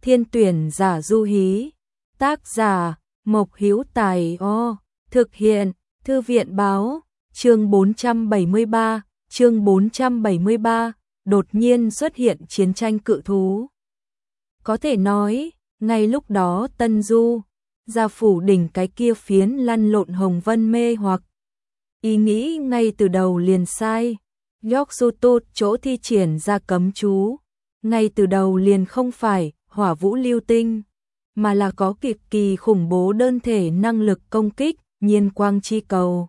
Thiên tuyển giả du hí. Tác giả Mộc Hữu Tài. Thực hiện Thư viện báo. Chương 473, đột nhiên xuất hiện chiến tranh cự thú. Có thể nói, ngay lúc đó Tân Du, gia phủ đỉnh cái kia phiến lăn lộn Hồng Vân mê hoặc. Ý nghĩ ngay từ đầu liền sai. York-Sutut chỗ thi triển ra cấm chú, ngay từ đầu liền không phải hỏa vũ lưu tinh, mà là có cực kỳ khủng bố đơn thể năng lực công kích, nhiên quang chi cầu.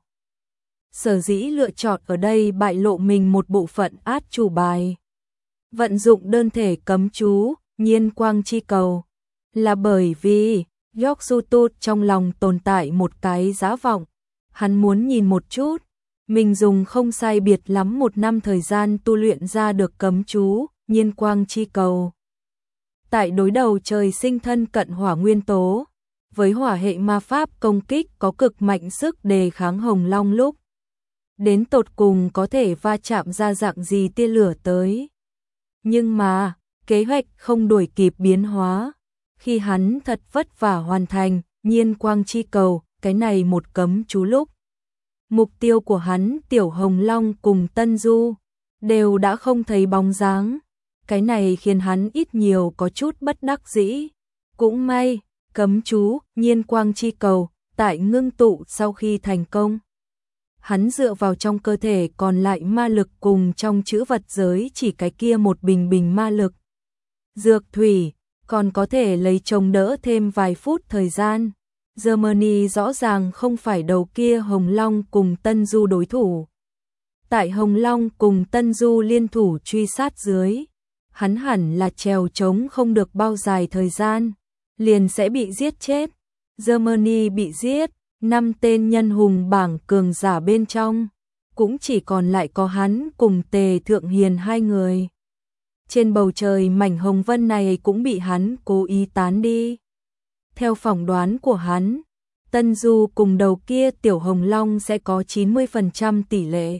Sở dĩ lựa chọn ở đây bại lộ mình một bộ phận át chủ bài. Vận dụng đơn thể cấm chú, nhiên quang chi cầu, là bởi vì York-Sutut trong lòng tồn tại một cái giá vọng. Hắn muốn nhìn một chút, mình dùng không sai biệt lắm 1 năm thời gian tu luyện ra được cấm chú, nhiên quang chi cầu. Tại đối đầu trời sinh thân cận hỏa nguyên tố, với hỏa hệ ma pháp công kích có cực mạnh sức đề kháng hồng long lúc, đến tột cùng có thể va chạm ra dạng gì tia lửa tới. Nhưng mà, kế hoạch không đuổi kịp biến hóa, khi hắn thật vất vả hoàn thành nhiên quang chi cầu, cái này một cấm chú lúc. Mục tiêu của hắn Tiểu Hồng Long cùng Tân Du đều đã không thấy bóng dáng. Cái này khiến hắn ít nhiều có chút bất đắc dĩ. Cũng may, cấm chú, nhiên quang chi cầu, tại ngưng tụ sau khi thành công. Hắn dựa vào trong cơ thể còn lại ma lực cùng trong chữ vật giới chỉ cái kia một bình ma lực. Dược thủy, còn có thể lấy chống đỡ thêm vài phút thời gian. Germany rõ ràng không phải đầu kia Hồng Long cùng Tân Du đối thủ. Tại Hồng Long cùng Tân Du liên thủ truy sát dưới, hắn hẳn là trèo trống không được bao dài thời gian, liền sẽ bị giết chết. Germany bị giết, 5 tên nhân hùng bảng cường giả bên trong, cũng chỉ còn lại có hắn cùng Tề Thượng Hiền 2 người. Trên bầu trời mảnh hồng vân này cũng bị hắn cố ý tán đi. Theo phỏng đoán của hắn, Tân Du cùng đầu kia Tiểu Hồng Long sẽ có 90% tỷ lệ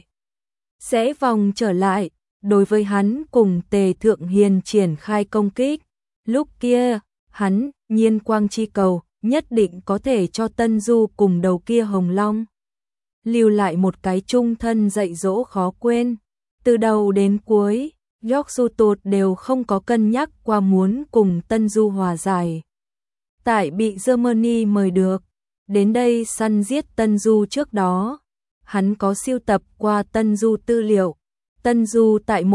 sẽ vòng trở lại. Đối với hắn cùng Tề Thượng Hiền triển khai công kích, lúc kia, hắn, nhiên quang chi cầu, nhất định có thể cho Tân Du cùng đầu kia Hồng Long lưu lại một cái chung thân dạy dỗ khó quên. Từ đầu đến cuối, York-Sutut đều không có cân nhắc qua muốn cùng Tân Du hòa giải. Tại bị Germany mời được, đến đây săn giết Tân Du trước đó, hắn có siêu tập qua Tân Du tư liệu. Tân Du tại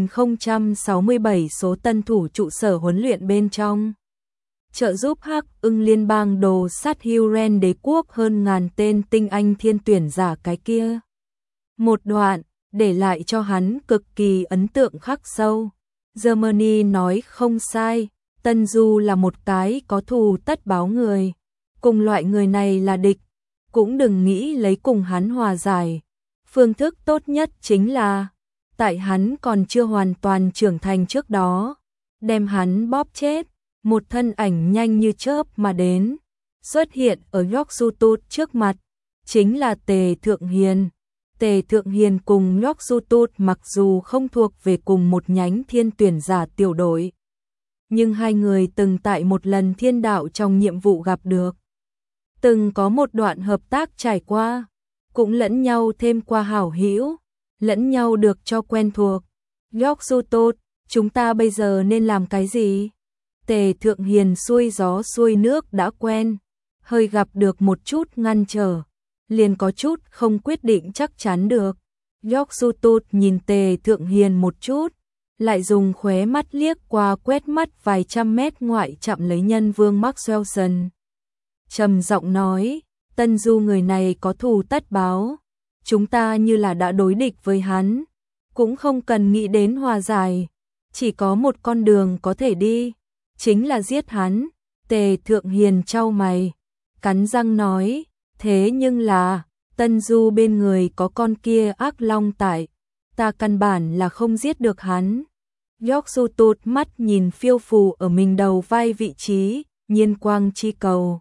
1067 số tân thủ trụ sở huấn luyện bên trong, trợ giúp Hắc Ưng liên bang đồ sát Huren đế quốc hơn 1000 tên tinh anh thiên tuyển giả cái kia. Một đoạn, để lại cho hắn cực kỳ ấn tượng khắc sâu. Germany nói không sai, Tân Du là một cái có thù tất báo người. Cùng loại người này là địch, cũng đừng nghĩ lấy cùng hắn hòa giải. Phương thức tốt nhất chính là tại hắn còn chưa hoàn toàn trưởng thành trước đó, đem hắn bóp chết. Một thân ảnh nhanh như chớp mà đến, xuất hiện ở York-Sutut trước mặt, chính là Tề Thượng Hiền. Tề Thượng Hiền cùng York-Sutut mặc dù không thuộc về cùng một nhánh thiên tuyển giả tiểu đội, nhưng 2 người từng tại một lần thiên đạo trong nhiệm vụ gặp được, từng có một đoạn hợp tác trải qua, cũng lẫn nhau thêm qua hảo hữu, lẫn nhau được cho quen thuộc. York-Sutut, chúng ta bây giờ nên làm cái gì? Tề Thượng Hiền xuôi gió xuôi nước đã quen, hơi gặp được một chút ngăn trở, liền có chút không quyết định chắc chắn được. York-Sutut nhìn Tề Thượng Hiền một chút, lại dùng khóe mắt liếc qua quét mắt vài trăm mét ngoại chạm lấy nhân vương Maxwellson. Trầm giọng nói, Tân Du người này có thù tất báo, chúng ta như là đã đối địch với hắn, cũng không cần nghĩ đến hòa giải, chỉ có một con đường có thể đi, chính là giết hắn. Tề Thượng Hiền chau mày, cắn răng nói, thế nhưng là, Tân Du bên người có con kia ác long tại, ta căn bản là không giết được hắn. York-Sutut mắt nhìn phiêu phù ở mình đầu vai vị trí, nhiên quang chi cầu.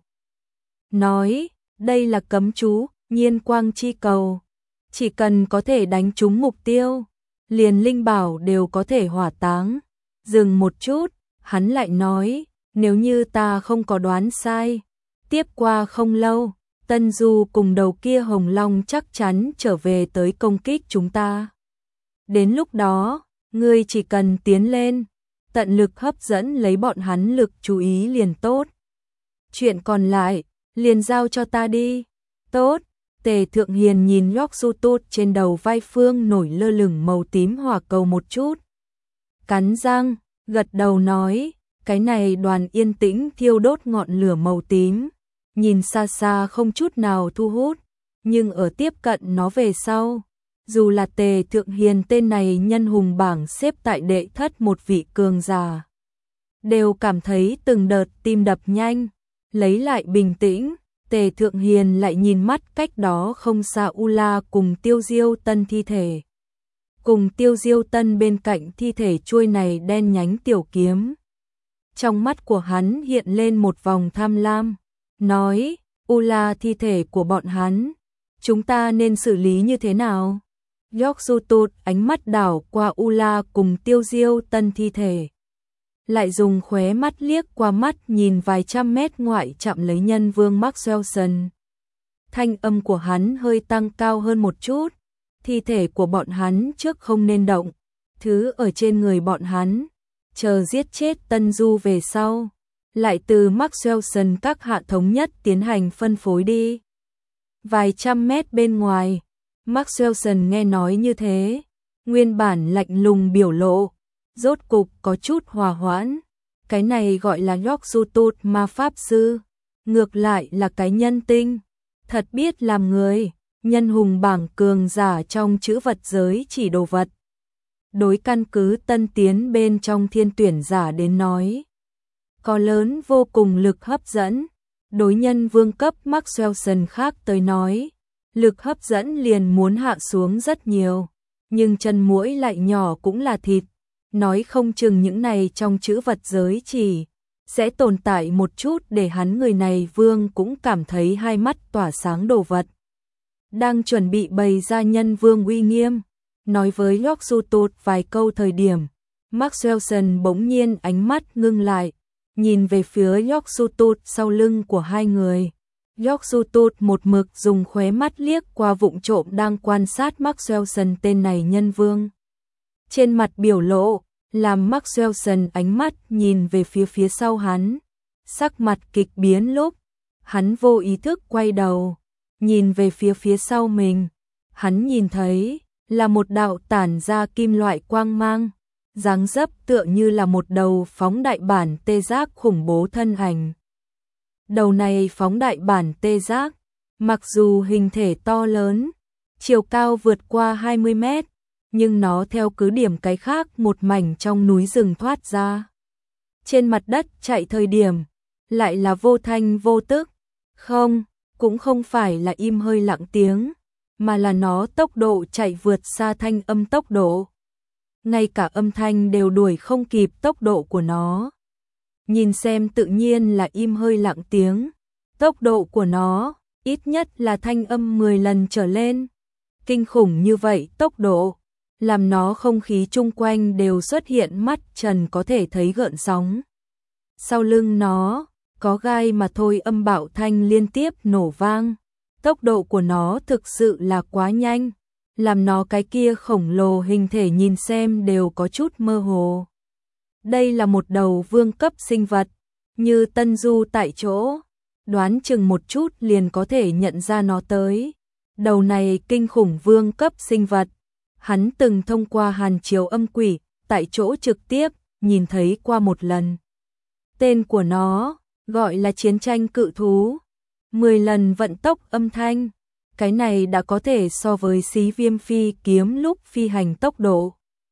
Nói, đây là cấm chú, nhiên quang chi cầu. Chỉ cần có thể đánh trúng mục tiêu, liền linh bảo đều có thể hỏa táng. Dừng một chút, hắn lại nói, Nếu như ta không có đoán sai, tiếp qua không lâu, Tân Du cùng đầu kia Hồng Long chắc chắn trở về tới công kích chúng ta. Đến lúc đó, ngươi chỉ cần tiến lên, tận lực hấp dẫn lấy bọn hắn lực chú ý liền tốt. Chuyện còn lại, liền giao cho ta đi. Tốt. Tề Thượng Hiền nhìn York trên đầu vai Phương nổi lơ lửng màu tím hỏa cầu một chút. Cắn răng, gật đầu nói, cái này đoàn yên tĩnh thiêu đốt ngọn lửa màu tím. Nhìn xa xa không chút nào thu hút, nhưng ở tiếp cận nó về sau, dù là Tề Thượng Hiền tên này nhân hùng bảng xếp tại đệ thất một vị cường giả, đều cảm thấy từng đợt tim đập nhanh, lấy lại bình tĩnh. Tề Thượng Hiền lại nhìn mắt cách đó không xa U-La cùng Tiêu Diêu Tân thi thể. Cùng Tiêu Diêu Tân bên cạnh thi thể chuôi này đen nhánh tiểu kiếm. Trong mắt của hắn hiện lên một vòng tham lam, nói, U-La thi thể của bọn hắn, chúng ta nên xử lý như thế nào? York ánh mắt đảo qua U-La cùng Tiêu Diêu Tân thi thể. Lại dùng khóe mắt liếc qua mắt nhìn vài trăm mét ngoại chạm lấy Nhân Vương Maxwellson. Thanh âm của hắn hơi tăng cao hơn một chút, thi thể của bọn hắn trước không nên động, thứ ở trên người bọn hắn, chờ giết chết Tân Du về sau, lại từ Maxwellson các hạ thống nhất tiến hành phân phối đi. Vài trăm mét bên ngoài, Maxwellson nghe nói như thế, nguyên bản lạnh lùng biểu lộ, rốt cục có chút hòa hoãn. Cái này gọi là York ma pháp sư, ngược lại là cái nhân tinh, thật biết làm người, nhân hùng bảng cường giả trong chữ vật giới chỉ đồ vật. Đối căn cứ tân tiến bên trong thiên tuyển giả đến nói, có lớn vô cùng lực hấp dẫn. Đối nhân vương cấp Maxwellson khác tới nói, lực hấp dẫn liền muốn hạ xuống rất nhiều, nhưng chân muỗi lại nhỏ cũng là thịt. Nói không chừng những này trong chữ vật giới chỉ sẽ tồn tại một chút để hắn người này vương cũng cảm thấy hai mắt tỏa sáng đồ vật. Đang chuẩn bị bày ra nhân vương uy nghiêm, nói với York vài câu thời điểm, Maxwellson bỗng nhiên ánh mắt ngưng lại, nhìn về phía York sau lưng của hai người. York một mực dùng khóe mắt liếc qua vụng trộm đang quan sát Maxwellson tên này nhân vương. Trên mặt biểu lộ, làm Maxwellson ánh mắt nhìn về phía sau hắn, sắc mặt kịch biến lúc, hắn vô ý thức quay đầu, nhìn về phía sau mình, hắn nhìn thấy là một đạo tản ra kim loại quang mang, dáng dấp tựa như là một đầu phóng đại bản tê giác khủng bố thân ảnh. Đầu này phóng đại bản tê giác, mặc dù hình thể to lớn, chiều cao vượt qua 20 mét, nhưng nó theo cứ điểm cái khác một mảnh trong núi rừng thoát ra. Trên mặt đất chạy thời điểm, lại là vô thanh vô tức, không, cũng không phải là im hơi lặng tiếng, mà là nó tốc độ chạy vượt xa thanh âm tốc độ. Ngay cả âm thanh đều đuổi không kịp tốc độ của nó. Nhìn xem tự nhiên là im hơi lặng tiếng, tốc độ của nó, ít nhất là thanh âm 10 lần trở lên. Kinh khủng như vậy tốc độ, làm nó không khí chung quanh đều xuất hiện mắt trần có thể thấy gợn sóng. Sau lưng nó, có gai mà thôi âm bạo thanh liên tiếp nổ vang. Tốc độ của nó thực sự là quá nhanh, làm nó cái kia khổng lồ hình thể nhìn xem đều có chút mơ hồ. Đây là một đầu vương cấp sinh vật, như Tân Du tại chỗ, đoán chừng một chút liền có thể nhận ra nó tới. Đầu này kinh khủng vương cấp sinh vật, hắn từng thông qua hàn chiếu âm quỷ, tại chỗ trực tiếp, nhìn thấy qua một lần. Tên của nó, gọi là chiến tranh cự thú. 10 lần vận tốc âm thanh, cái này đã có thể so với xí viêm phi kiếm lúc phi hành tốc độ.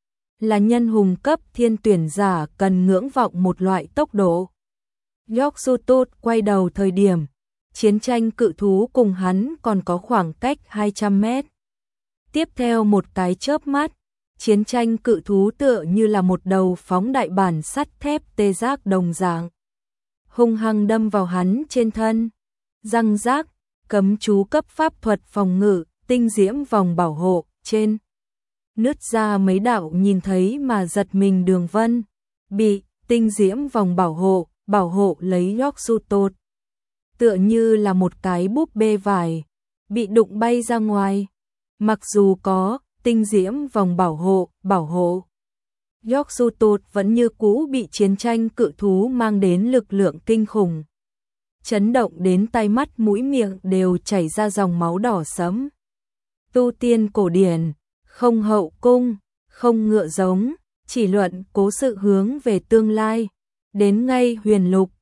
Là nhân hùng cấp thiên tuyển giả cần ngưỡng vọng một loại tốc độ. York quay đầu thời điểm, chiến tranh cự thú cùng hắn còn có khoảng cách 200 mét. Tiếp theo một cái chớp mắt, chiến tranh cự thú tựa như là một đầu phóng đại bản sắt thép tê giác đồng dạng, hung hăng đâm vào hắn trên thân. Răng rác, cấm chú cấp pháp thuật phòng ngự, tinh diễm vòng bảo hộ, trên nứt ra mấy đạo nhìn thấy mà giật mình đường vân, bị tinh diễm vòng bảo hộ bảo hộ lấy Yorksutot. Tựa như là một cái búp bê vải, bị đụng bay ra ngoài. Mặc dù có tinh diễm vòng bảo hộ, Yorksutot vẫn như cũ bị chiến tranh cự thú mang đến lực lượng kinh khủng. Chấn động đến tai mắt mũi miệng đều chảy ra dòng máu đỏ sẫm. Tu tiên cổ điển, không hậu cung, không ngựa giống, chỉ luận cố sự hướng về tương lai. Đến ngay huyền lục,